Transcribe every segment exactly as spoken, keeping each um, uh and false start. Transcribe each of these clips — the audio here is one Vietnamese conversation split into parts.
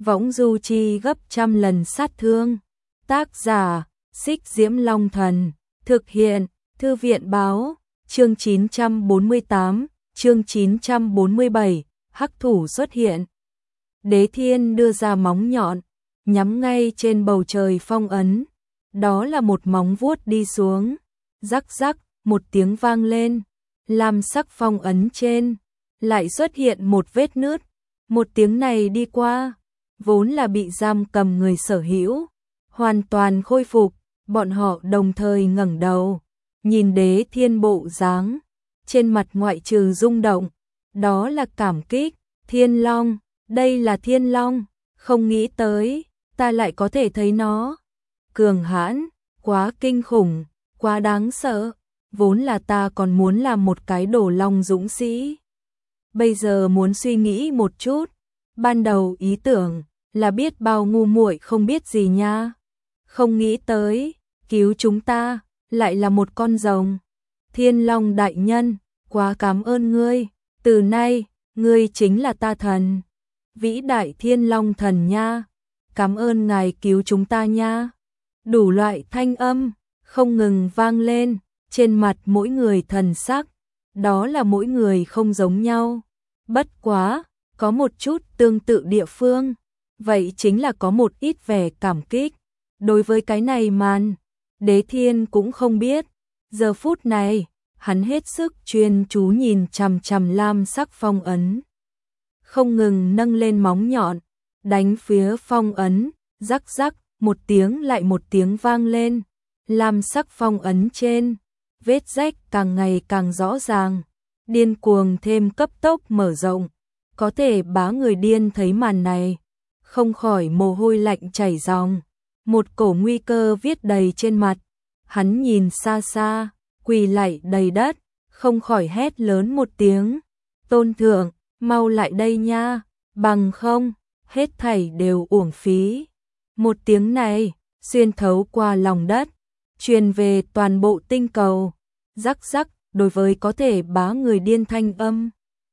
võng du chi gấp trăm lần sát thương. Tác giả, Xích Diễm Long Thần, thực hiện, Thư viện Báo, chương chín trăm bốn mươi tám, chương chín trăm bốn mươi bảy, hắc thủ xuất hiện. Đế Thiên đưa ra móng nhọn, nhắm ngay trên bầu trời phong ấn. Đó là một móng vuốt đi xuống. Rắc rắc, một tiếng vang lên. Lam sắc phong ấn trên lại xuất hiện một vết nứt. Một tiếng này đi qua, vốn là bị giam cầm người sở hữu, hoàn toàn khôi phục. Bọn họ đồng thời ngẩng đầu, nhìn Đế Thiên bộ dáng, trên mặt ngoại trừ rung động, đó là cảm kích. Thiên Long, đây là Thiên Long, không nghĩ tới, ta lại có thể thấy nó. Cường hãn, quá kinh khủng, quá đáng sợ, vốn là ta còn muốn làm một cái đồ long dũng sĩ. Bây giờ muốn suy nghĩ một chút, ban đầu ý tưởng là biết bao ngu muội không biết gì nha. Không nghĩ tới, cứu chúng ta, lại là một con rồng. Thiên Long đại nhân, quá cảm ơn ngươi, từ nay, ngươi chính là ta thần. Vĩ đại Thiên Long thần nha, cảm ơn ngài cứu chúng ta nha. Đủ loại thanh âm, không ngừng vang lên, trên mặt mỗi người thần sắc, đó là mỗi người không giống nhau. Bất quá, có một chút tương tự địa phương, vậy chính là có một ít vẻ cảm kích. Đối với cái này màn, Đế Thiên cũng không biết. Giờ phút này, hắn hết sức chuyên chú nhìn chằm chằm lam sắc phong ấn. Không ngừng nâng lên móng nhọn, đánh phía phong ấn, rắc rắc, một tiếng lại một tiếng vang lên. Lam sắc phong ấn trên, vết rách càng ngày càng rõ ràng, điên cuồng thêm cấp tốc mở rộng. Có thể bá người điên thấy màn này, không khỏi mồ hôi lạnh chảy ròng. Một cổ nguy cơ viết đầy trên mặt, hắn nhìn xa xa, quỳ lạy đầy đất, không khỏi hét lớn một tiếng. Tôn thượng, mau lại đây nha, bằng không, hết thảy đều uổng phí. Một tiếng này, xuyên thấu qua lòng đất, truyền về toàn bộ tinh cầu. Rắc rắc, đối với có thể bá người điên thanh âm.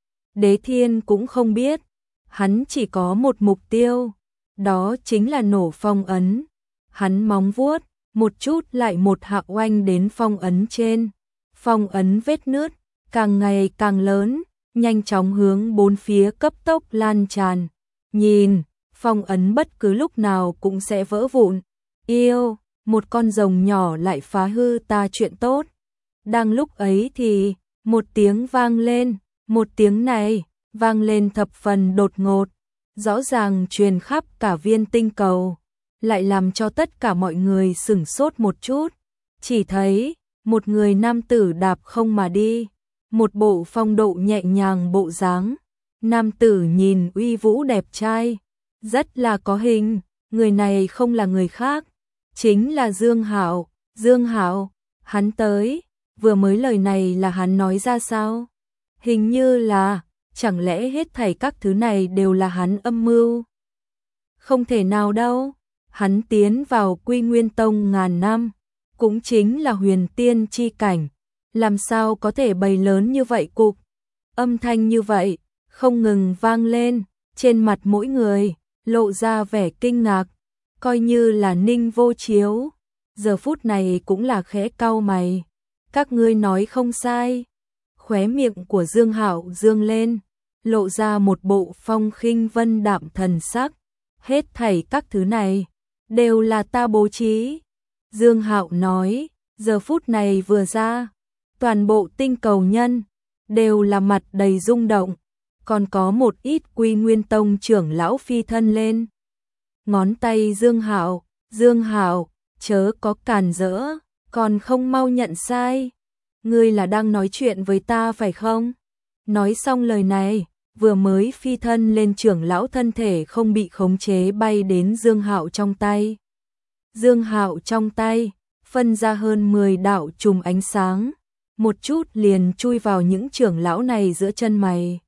Đế Thiên cũng không biết, hắn chỉ có một mục tiêu, đó chính là nổ phong ấn. Hắn móng vuốt, một chút lại một hạ oanh đến phong ấn trên. Phong ấn vết nứt, càng ngày càng lớn, nhanh chóng hướng bốn phía cấp tốc lan tràn. Nhìn, phong ấn bất cứ lúc nào cũng sẽ vỡ vụn. Yêu, một con rồng nhỏ lại phá hư ta chuyện tốt. Đang lúc ấy thì, một tiếng vang lên, một tiếng này, vang lên thập phần đột ngột, rõ ràng truyền khắp cả viên tinh cầu, lại làm cho tất cả mọi người sửng sốt một chút. Chỉ thấy, một người nam tử đạp không mà đi, một bộ phong độ nhẹ nhàng bộ dáng. Nam tử nhìn uy vũ đẹp trai, rất là có hình, người này không là người khác, chính là Dương Hạo. Dương Hạo, hắn tới, vừa mới lời này là hắn nói ra sao? Hình như là, chẳng lẽ hết thảy các thứ này đều là hắn âm mưu? Không thể nào đâu, hắn tiến vào Quy Nguyên Tông ngàn năm, cũng chính là huyền tiên chi cảnh, làm sao có thể bày lớn như vậy cục? Âm thanh như vậy, không ngừng vang lên, trên mặt mỗi người, lộ ra vẻ kinh ngạc, coi như là Ninh Vô Chiếu, giờ phút này cũng là khẽ cau mày. Các ngươi nói không sai. Khóe miệng của Dương Hạo dương lên, lộ ra một bộ phong khinh vân đạm thần sắc. Hết thảy các thứ này, đều là ta bố trí. Dương Hạo nói, giờ phút này vừa ra, toàn bộ tinh cầu nhân, đều là mặt đầy rung động. Còn có một ít Quy Nguyên Tông trưởng lão phi thân lên. Ngón tay Dương Hạo, Dương Hạo, chớ có càn rỡ, còn không mau nhận sai. Ngươi là đang nói chuyện với ta phải không? Nói xong lời này, vừa mới phi thân lên trưởng lão thân thể không bị khống chế bay đến Dương Hạo trong tay. Dương Hạo trong tay, phân ra hơn mười đạo chùm ánh sáng, một chút liền chui vào những trưởng lão này giữa chân mày.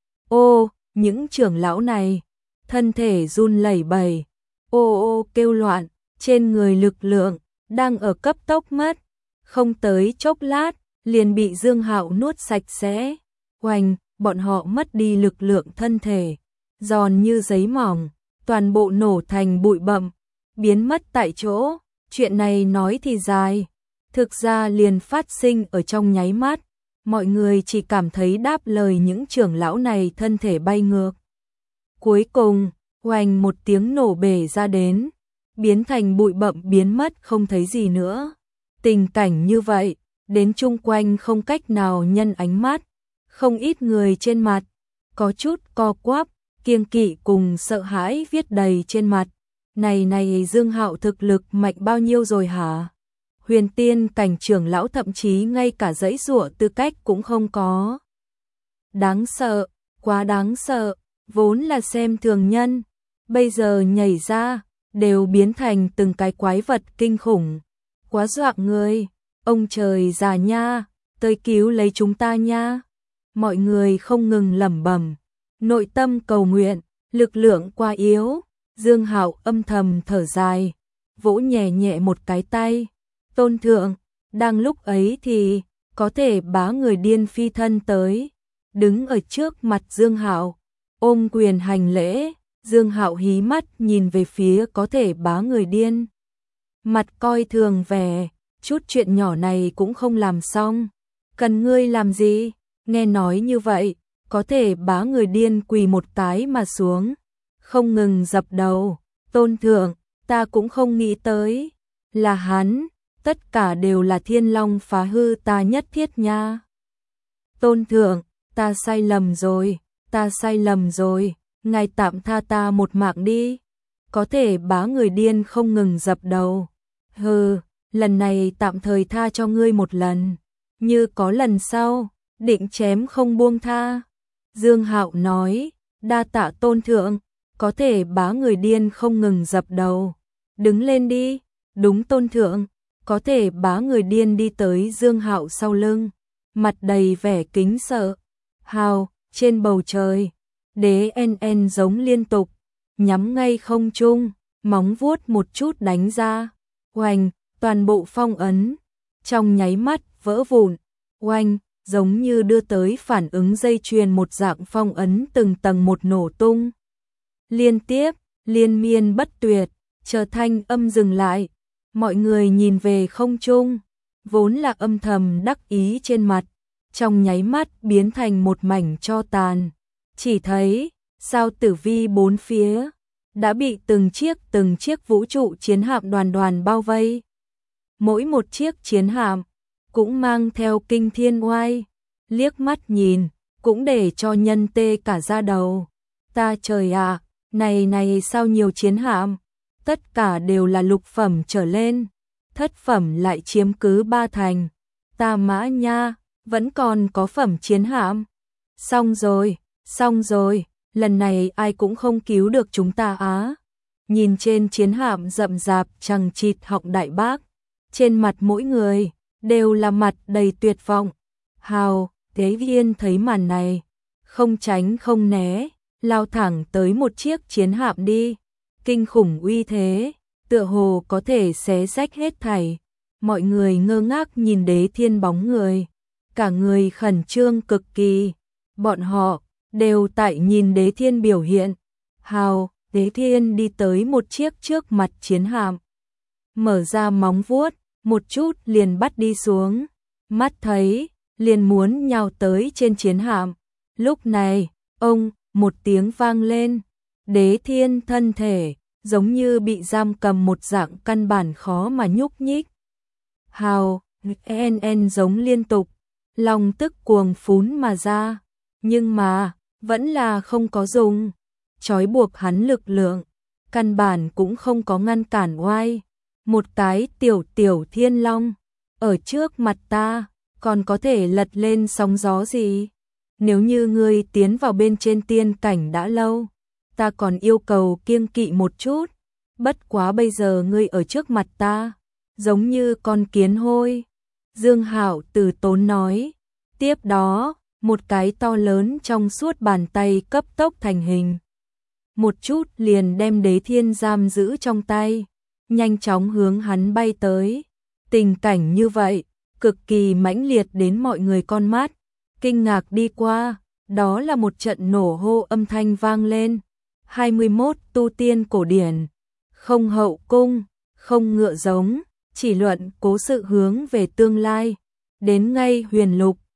Ô, những trưởng lão này, thân thể run lẩy bẩy, ô ô kêu loạn, trên người lực lượng, đang ở cấp tốc mất, không tới chốc lát, liền bị Dương Hạo nuốt sạch sẽ. Oanh, bọn họ mất đi lực lượng thân thể, giòn như giấy mỏng, toàn bộ nổ thành bụi bặm, biến mất tại chỗ. Chuyện này nói thì dài, thực ra liền phát sinh ở trong nháy mắt, mọi người chỉ cảm thấy đáp lời những trưởng lão này thân thể bay ngược. Cuối cùng, oanh một tiếng nổ bể ra đến, biến thành bụi bặm biến mất không thấy gì nữa. Tình cảnh như vậy, đến chung quanh không cách nào nhân ánh mắt, không ít người trên mặt, có chút co quắp, kiêng kỵ cùng sợ hãi viết đầy trên mặt. Này này Dương Hạo thực lực mạnh bao nhiêu rồi hả? Huyền tiên cảnh trưởng lão thậm chí ngay cả giãy giụa tư cách cũng không có. Đáng sợ, quá đáng sợ, vốn là xem thường nhân, bây giờ nhảy ra, đều biến thành từng cái quái vật kinh khủng. Quá dọa người, ông trời già nha, tới cứu lấy chúng ta nha. Mọi người không ngừng lẩm bẩm, nội tâm cầu nguyện, lực lượng quá yếu. Dương Hạo âm thầm thở dài, vỗ nhẹ nhẹ một cái tay. Tôn thượng, đang lúc ấy thì có thể bá người điên phi thân tới, đứng ở trước mặt Dương Hạo, ôm quyền hành lễ. Dương Hạo hí mắt nhìn về phía có thể bá người điên, mặt coi thường vẻ, chút chuyện nhỏ này cũng không làm xong, cần ngươi làm gì? Nghe nói như vậy, có thể bá người điên quỳ một cái mà xuống, không ngừng dập đầu. Tôn thượng, ta cũng không nghĩ tới, là hắn, tất cả đều là Thiên Long phá hư ta nhất thiết nha. Tôn thượng, ta sai lầm rồi, ta sai lầm rồi, ngài tạm tha ta một mạng đi. Có thể bá người điên không ngừng dập đầu. Hừ, lần này tạm thời tha cho ngươi một lần, như có lần sau, định chém không buông tha. Dương Hạo nói, đa tạ tôn thượng. Có thể bá người điên không ngừng dập đầu. Đứng lên đi. Đúng tôn thượng. Có thể bá người điên đi tới Dương Hạo sau lưng, mặt đầy vẻ kính sợ. Hào, trên bầu trời, đế en en giống liên tục, nhắm ngay không trung, móng vuốt một chút đánh ra. Oanh, toàn bộ phong ấn, trong nháy mắt vỡ vụn. Oanh, giống như đưa tới phản ứng dây chuyền một dạng, phong ấn từng tầng một nổ tung. Liên tiếp, liên miên bất tuyệt, chờ thanh âm dừng lại. Mọi người nhìn về không trung, vốn là âm thầm đắc ý trên mặt, trong nháy mắt biến thành một mảnh tro tàn. Chỉ thấy, sao tử vi bốn phía, đã bị từng chiếc từng chiếc vũ trụ chiến hạm đoàn đoàn bao vây. Mỗi một chiếc chiến hạm, cũng mang theo kinh thiên oai, liếc mắt nhìn, cũng để cho nhân tê cả da đầu. Ta trời ạ, à, này này sao nhiều chiến hạm, tất cả đều là lục phẩm trở lên, thất phẩm lại chiếm cứ ba thành. Ta mã nha, vẫn còn có phẩm chiến hạm. Xong rồi, xong rồi, lần này ai cũng không cứu được chúng ta á. Nhìn trên chiến hạm rậm rạp chằng chịt họng đại bác, trên mặt mỗi người đều là mặt đầy tuyệt vọng. Hào, Tế Viên thấy màn này, không tránh không né, lao thẳng tới một chiếc chiến hạm đi. Kinh khủng uy thế, tựa hồ có thể xé rách hết thảy. Mọi người ngơ ngác nhìn Đế Thiên bóng người, cả người khẩn trương cực kỳ. Bọn họ đều tại nhìn Đế Thiên biểu hiện. Hào, Đế Thiên đi tới một chiếc trước mặt chiến hạm, mở ra móng vuốt, một chút liền bắt đi xuống. Mắt thấy, liền muốn nhào tới trên chiến hạm. Lúc này, ông, một tiếng vang lên. Đế Thiên thân thể, giống như bị giam cầm một dạng, căn bản khó mà nhúc nhích. Hào, en en giống liên tục, lòng tức cuồng phún mà ra. Nhưng mà, vẫn là không có dùng. Trói buộc hắn lực lượng, căn bản cũng không có ngăn cản oai. Một cái tiểu tiểu thiên long, ở trước mặt ta, còn có thể lật lên sóng gió gì? Nếu như ngươi tiến vào bên trên tiên cảnh đã lâu, ta còn yêu cầu kiêng kỵ một chút. Bất quá bây giờ ngươi ở trước mặt ta, giống như con kiến hôi. Dương Hạo từ tốn nói. Tiếp đó, một cái to lớn trong suốt bàn tay cấp tốc thành hình. Một chút liền đem Đế Thiên giam giữ trong tay, nhanh chóng hướng hắn bay tới. Tình cảnh như vậy, cực kỳ mãnh liệt đến mọi người con mắt. Kinh ngạc đi qua, đó là một trận nổ hô âm thanh vang lên. hai mươi mốt Tu tiên cổ điển, không hậu cung, không ngựa giống, chỉ luận cố sự hướng về tương lai. Đến ngay huyền lục,